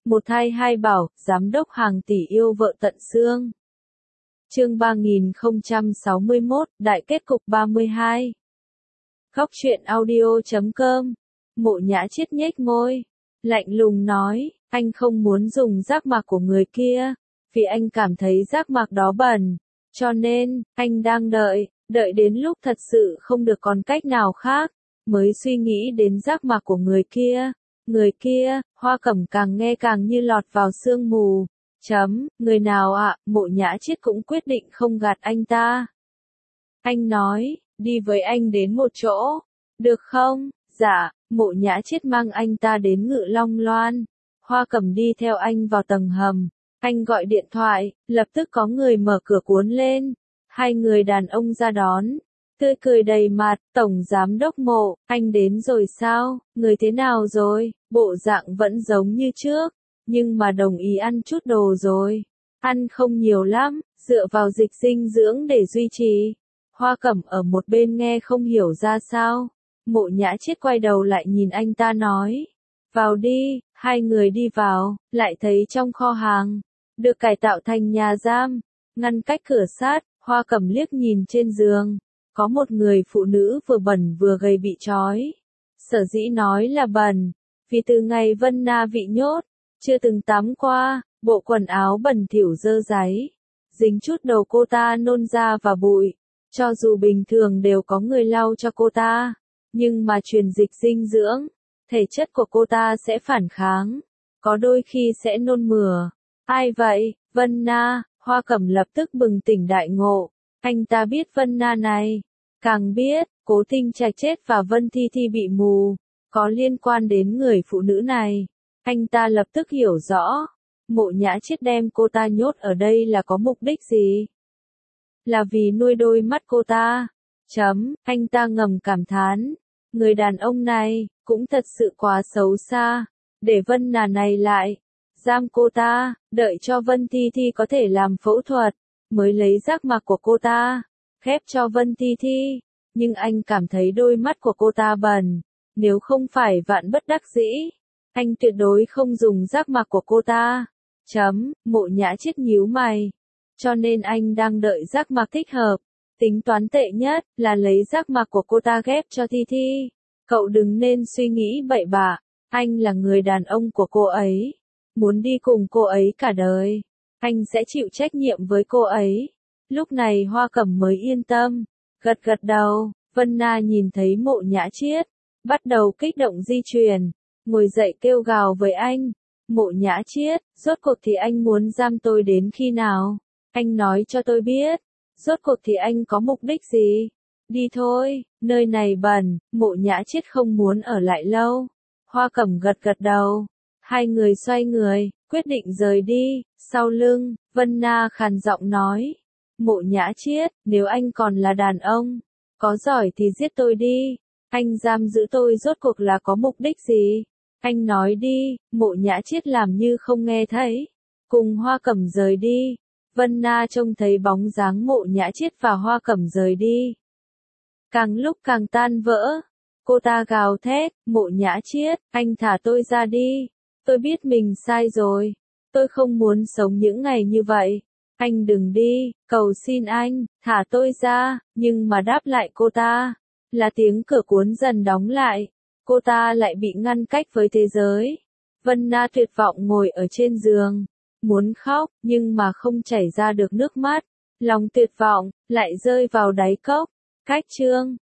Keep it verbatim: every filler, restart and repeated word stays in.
Một thai hai bảo, giám đốc hàng tỷ yêu vợ tận xương. Chương ba nghìn không trăm sáu mươi mốt, đại kết cục ba mươi hai. Góc truyện audio chấm com. Mộ Nhã Chiết nhếch môi, lạnh lùng nói, anh không muốn dùng giác mạc của người kia, vì anh cảm thấy giác mạc đó bẩn, cho nên, anh đang đợi, đợi đến lúc thật sự không được còn cách nào khác, mới suy nghĩ đến giác mạc của người kia. Người kia, Hoa Cẩm càng nghe càng như lọt vào sương mù. Chấm, người nào ạ, Mộ Nhã Chiết cũng quyết định không gạt anh ta. Anh nói, đi với anh đến một chỗ, được không? Dạ, Mộ Nhã Chiết mang anh ta đến Ngự Long Loan. Hoa Cẩm đi theo anh vào tầng hầm. Anh gọi điện thoại, lập tức có người mở cửa cuốn lên. Hai người đàn ông ra đón. Tươi cười đầy mặt, Tổng Giám đốc Mộ, anh đến rồi sao, người thế nào rồi, bộ dạng vẫn giống như trước, nhưng mà đồng ý ăn chút đồ rồi. Ăn không nhiều lắm, dựa vào dịch dinh dưỡng để duy trì. Hoa Cẩm ở một bên nghe không hiểu ra sao. Mộ Nhã Chiết quay đầu lại nhìn anh ta nói, vào đi. Hai người đi vào, lại thấy trong kho hàng, được cải tạo thành nhà giam, ngăn cách cửa sát. Hoa Cẩm liếc nhìn trên giường, có một người phụ nữ vừa bẩn vừa gầy bị trói. Sở dĩ nói là bẩn, vì từ ngày Vân Na bị nhốt, chưa từng tắm qua, bộ quần áo bẩn thỉu dơ dáy, dính chút đầu cô ta nôn ra và bụi. Cho dù bình thường đều có người lau cho cô ta, nhưng mà truyền dịch dinh dưỡng, thể chất của cô ta sẽ phản kháng, có đôi khi sẽ nôn mửa. Ai vậy? Vân Na. Hoa Cẩm lập tức bừng tỉnh đại ngộ. Anh ta biết Vân Na này, càng biết, Cố Tinh Trạch chết và Vân Thi Thi bị mù, có liên quan đến người phụ nữ này. Anh ta lập tức hiểu rõ, Mộ Nhã Chiết đem cô ta nhốt ở đây là có mục đích gì? Là vì nuôi đôi mắt cô ta. Chấm, anh ta ngầm cảm thán, người đàn ông này, cũng thật sự quá xấu xa, để Vân Na này lại, giam cô ta, đợi cho Vân Thi Thi có thể làm phẫu thuật, mới lấy giác mạc của cô ta, khép cho Vân Thi Thi. Nhưng anh cảm thấy đôi mắt của cô ta bẩn, nếu không phải vạn bất đắc dĩ, anh tuyệt đối không dùng giác mạc của cô ta. Chấm, Mộ Nhã Chiết nhíu mày, cho nên anh đang đợi giác mạc thích hợp. Tính toán tệ nhất là lấy giác mạc của cô ta ghép cho Thi Thi. Cậu đừng nên suy nghĩ bậy bạ, anh là người đàn ông của cô ấy, muốn đi cùng cô ấy cả đời, anh sẽ chịu trách nhiệm với cô ấy. Lúc này Hoa Cẩm mới yên tâm, gật gật đầu. Vân Na nhìn thấy Mộ Nhã Chiết, bắt đầu kích động di chuyển, ngồi dậy kêu gào với anh, Mộ Nhã Chiết, rốt cuộc thì anh muốn giam tôi đến khi nào? Anh nói cho tôi biết, rốt cuộc thì anh có mục đích gì? Đi thôi, nơi này bẩn. Mộ Nhã Chiết không muốn ở lại lâu. Hoa Cẩm gật gật đầu. Hai người xoay người, quyết định rời đi. Sau lưng, Vân Na khàn giọng nói, Mộ Nhã Chiết, nếu anh còn là đàn ông, có giỏi thì giết tôi đi. Anh giam giữ tôi rốt cuộc là có mục đích gì? Anh nói đi. Mộ Nhã Chiết làm như không nghe thấy, cùng Hoa Cẩm rời đi. Vân Na trông thấy bóng dáng Mộ Nhã Chiết và Hoa Cẩm rời đi, càng lúc càng tan vỡ. Cô ta gào thét, Mộ Nhã Chiết, anh thả tôi ra đi. Tôi biết mình sai rồi. Tôi không muốn sống những ngày như vậy. Anh đừng đi, cầu xin anh, thả tôi ra. Nhưng mà đáp lại cô ta, là tiếng cửa cuốn dần đóng lại. Cô ta lại bị ngăn cách với thế giới. Vân Na tuyệt vọng ngồi ở trên giường, muốn khóc, nhưng mà không chảy ra được nước mắt. Lòng tuyệt vọng, lại rơi vào đáy cốc. Cách chương